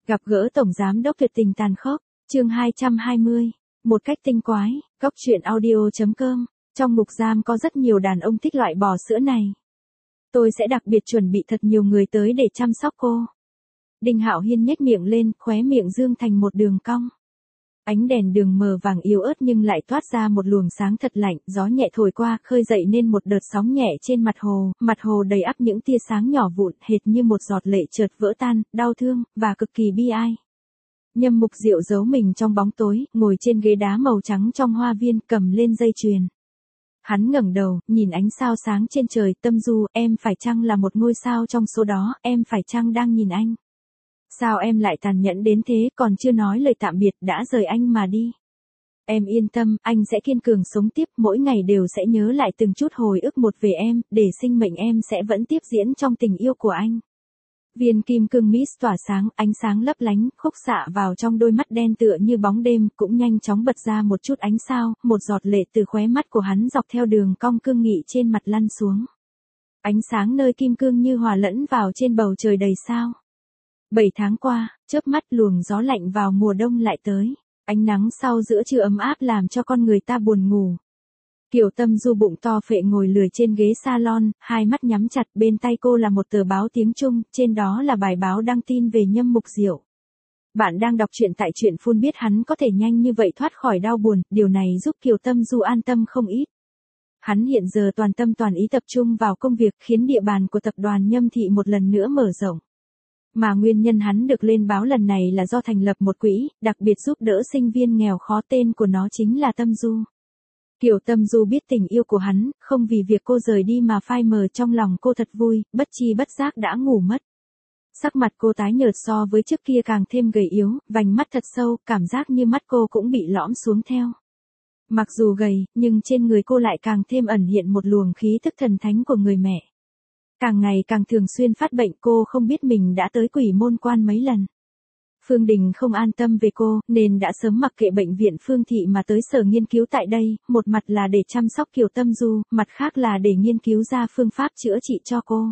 Gặp gỡ Tổng Giám đốc tuyệt tình tàn khốc, chương 220, một cách tinh quái, góc truyện audio.com, trong mục giam có rất nhiều đàn ông thích loại bò sữa này. Tôi sẽ đặc biệt chuẩn bị thật nhiều người tới để chăm sóc cô. Đinh Hạo Hiên nhếch miệng lên, khóe miệng dương thành một đường cong. Ánh đèn đường mờ vàng yếu ớt nhưng lại toát ra một luồng sáng thật lạnh, gió nhẹ thổi qua, khơi dậy nên một đợt sóng nhẹ trên mặt hồ đầy ắp những tia sáng nhỏ vụn, hệt như một giọt lệ chợt vỡ tan, đau thương, và cực kỳ bi ai. Nhâm Mục Diệu giấu mình trong bóng tối, ngồi trên ghế đá màu trắng trong hoa viên, cầm lên dây chuyền. Hắn ngẩng đầu, nhìn ánh sao sáng trên trời, Tâm Du, em phải chăng là một ngôi sao trong số đó, em phải chăng đang nhìn anh? Sao em lại tàn nhẫn đến thế, còn chưa nói lời tạm biệt đã rời anh mà đi. Em yên tâm, anh sẽ kiên cường sống tiếp, mỗi ngày đều sẽ nhớ lại từng chút hồi ức một về em, để sinh mệnh em sẽ vẫn tiếp diễn trong tình yêu của anh. Viên kim cương Miss tỏa sáng, ánh sáng lấp lánh, khúc xạ vào trong đôi mắt đen tựa như bóng đêm, cũng nhanh chóng bật ra một chút ánh sao, một giọt lệ từ khóe mắt của hắn dọc theo đường cong cương nghị trên mặt lăn xuống. Ánh sáng nơi kim cương như hòa lẫn vào trên bầu trời đầy sao. 7 tháng qua, chớp mắt luồng gió lạnh vào mùa đông lại tới. Ánh nắng sau giữa trưa ấm áp làm cho con người ta buồn ngủ. Kiều Tâm Du bụng to phệ ngồi lười trên ghế salon, hai mắt nhắm chặt, bên tay cô là một tờ báo tiếng Trung, trên đó là bài báo đăng tin về Nhâm Mục Diệu. Bạn đang đọc truyện tại truyện Phun biết hắn có thể nhanh như vậy thoát khỏi đau buồn, điều này giúp Kiều Tâm Du an tâm không ít. Hắn hiện giờ toàn tâm toàn ý tập trung vào công việc, khiến địa bàn của tập đoàn Nhâm Thị một lần nữa mở rộng. Mà nguyên nhân hắn được lên báo lần này là do thành lập một quỹ, đặc biệt giúp đỡ sinh viên nghèo khó, tên của nó chính là Tâm Du. Kiều Tâm Du biết tình yêu của hắn, không vì việc cô rời đi mà phai mờ, trong lòng cô thật vui, bất chi bất giác đã ngủ mất. Sắc mặt cô tái nhợt so với trước kia càng thêm gầy yếu, vành mắt thật sâu, cảm giác như mắt cô cũng bị lõm xuống theo. Mặc dù gầy, nhưng trên người cô lại càng thêm ẩn hiện một luồng khí thức thần thánh của người mẹ. Càng ngày càng thường xuyên phát bệnh, cô không biết mình đã tới Quỷ Môn Quan mấy lần. Phương Đình không an tâm về cô, nên đã sớm mặc kệ bệnh viện Phương Thị mà tới sở nghiên cứu tại đây, một mặt là để chăm sóc Kiều Tâm Du, mặt khác là để nghiên cứu ra phương pháp chữa trị cho cô.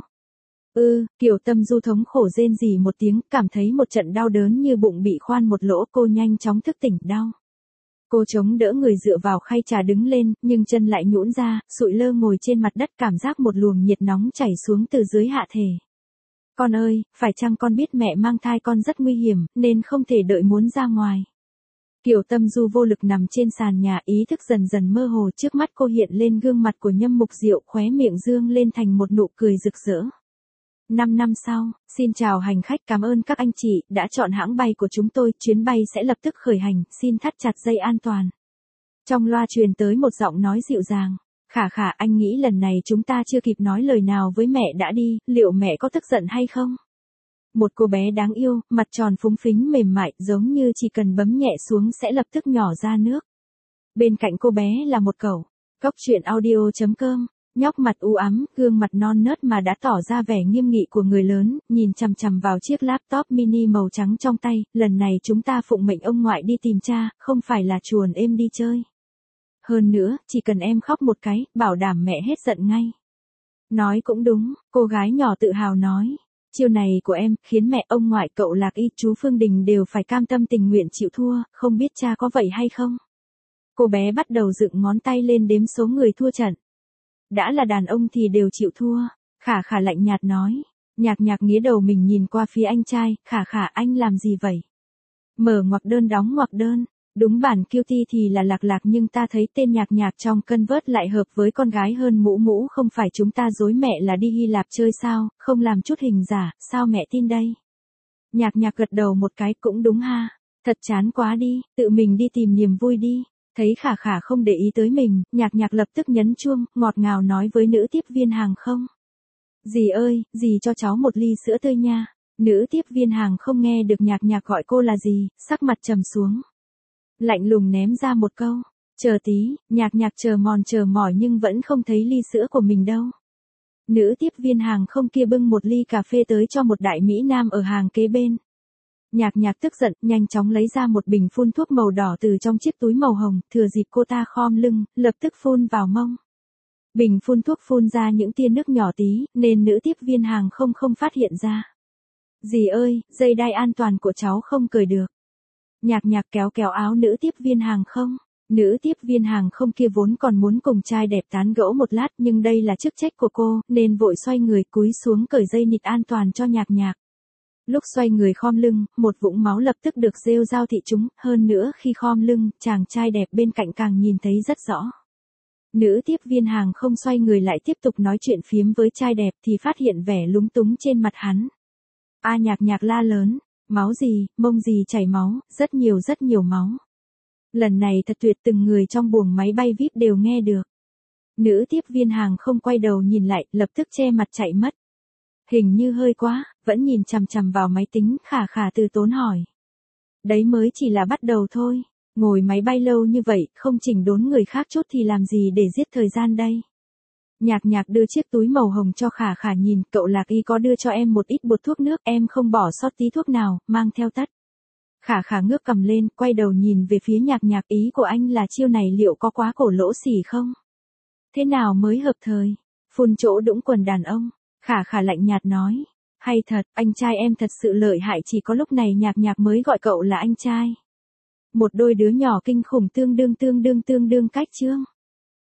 Kiều Tâm Du thống khổ rên rỉ một tiếng, cảm thấy một trận đau đớn như bụng bị khoan một lỗ, cô nhanh chóng thức tỉnh đau. Cô chống đỡ người dựa vào khay trà đứng lên, nhưng chân lại nhũn ra, sụi lơ ngồi trên mặt đất, cảm giác một luồng nhiệt nóng chảy xuống từ dưới hạ thể. Con ơi, phải chăng con biết mẹ mang thai con rất nguy hiểm, nên không thể đợi muốn ra ngoài. Kiều Tâm Du vô lực nằm trên sàn nhà, ý thức dần dần mơ hồ, trước mắt cô hiện lên gương mặt của Nhâm Mục Diệu, khóe miệng dương lên thành một nụ cười rực rỡ. 5 năm sau, xin chào hành khách, cảm ơn các anh chị đã chọn hãng bay của chúng tôi, chuyến bay sẽ lập tức khởi hành, xin thắt chặt dây an toàn. Trong loa truyền tới một giọng nói dịu dàng. Khả, anh nghĩ lần này chúng ta chưa kịp nói lời nào với mẹ đã đi, liệu mẹ có tức giận hay không? Một cô bé đáng yêu, mặt tròn phúng phính mềm mại, giống như chỉ cần bấm nhẹ xuống sẽ lập tức nhỏ ra nước. Bên cạnh cô bé là một cậu. Góc truyện audio.com. Nhóc mặt u ám, gương mặt non nớt mà đã tỏ ra vẻ nghiêm nghị của người lớn, nhìn chằm chằm vào chiếc laptop mini màu trắng trong tay. Lần này chúng ta phụng mệnh ông ngoại đi tìm cha, không phải là chuồn êm đi chơi. Hơn nữa, chỉ cần em khóc một cái, bảo đảm mẹ hết giận ngay. Nói cũng đúng, cô gái nhỏ tự hào nói. Chiêu này của em, khiến mẹ, ông ngoại, cậu Lạc Y, chú Phương Đình đều phải cam tâm tình nguyện chịu thua, không biết cha có vậy hay không? Cô bé bắt đầu dựng ngón tay lên đếm số người thua trận. Đã là đàn ông thì đều chịu thua. Khả lạnh nhạt nói. Nhạc nghía đầu mình nhìn qua phía anh trai. Khả anh làm gì vậy? Mở ngoặc đơn đóng ngoặc đơn. Đúng bản QT thì là Lạc nhưng ta thấy tên nhạc trong Convert lại hợp với con gái hơn Mũ, không phải chúng ta dối mẹ là đi Hy Lạp chơi sao, không làm chút hình giả, sao mẹ tin đây? Nhạc gật đầu một cái, cũng đúng ha. Thật chán quá đi, tự mình đi tìm niềm vui đi. Thấy Khả không để ý tới mình, nhạc lập tức nhấn chuông, ngọt ngào nói với nữ tiếp viên hàng không. Dì ơi, dì cho cháu một ly sữa tươi nha. Nữ tiếp viên hàng không nghe được nhạc gọi cô là gì, sắc mặt trầm xuống. Lạnh lùng ném ra một câu. Chờ tí, nhạc chờ mỏi nhưng vẫn không thấy ly sữa của mình đâu. Nữ tiếp viên hàng không kia bưng một ly cà phê tới cho một đại mỹ nam ở hàng kế bên. Nhạc tức giận, nhanh chóng lấy ra một bình phun thuốc màu đỏ từ trong chiếc túi màu hồng, thừa dịp cô ta khom lưng, lập tức phun vào mông. Bình phun thuốc phun ra những tia nước nhỏ tí, nên nữ tiếp viên hàng không phát hiện ra. Dì ơi, dây đai an toàn của cháu không cởi được. Nhạc nhạc kéo kéo áo nữ tiếp viên hàng không. Nữ tiếp viên hàng không kia vốn còn muốn cùng trai đẹp tán gẫu một lát nhưng đây là chức trách của cô, nên vội xoay người cúi xuống cởi dây nịt an toàn cho nhạc nhạc. Lúc xoay người khom lưng, một vũng máu lập tức được rêu rao thị chúng, hơn nữa khi khom lưng, chàng trai đẹp bên cạnh càng nhìn thấy rất rõ. Nữ tiếp viên hàng không xoay người lại tiếp tục nói chuyện phiếm với trai đẹp thì phát hiện vẻ lúng túng trên mặt hắn. A nhạc nhạc la lớn, máu gì, mông gì chảy máu, rất nhiều máu. Lần này thật tuyệt, từng người trong buồng máy bay VIP đều nghe được. Nữ tiếp viên hàng không quay đầu nhìn lại, lập tức che mặt chạy mất. Hình như hơi quá, vẫn nhìn chằm chằm vào máy tính, khả khả từ tốn hỏi. Đấy mới chỉ là bắt đầu thôi, ngồi máy bay lâu như vậy, không chỉnh đốn người khác chút thì làm gì để giết thời gian đây. Nhạc nhạc đưa chiếc túi màu hồng cho khả khả nhìn, cậu Lạc Y có đưa cho em một ít bột thuốc nước, em không bỏ sót tí thuốc nào, mang theo tất. Khả khả ngước cầm lên, quay đầu nhìn về phía nhạc nhạc, ý của anh là chiêu này liệu có quá cổ lỗ xỉ không? Thế nào mới hợp thời? Phun chỗ đũng quần đàn ông. Khả khả lạnh nhạt nói. Hay thật, anh trai em thật sự lợi hại, chỉ có lúc này nhạc nhạc mới gọi cậu là anh trai. Một đôi đứa nhỏ kinh khủng tương đương cách chương.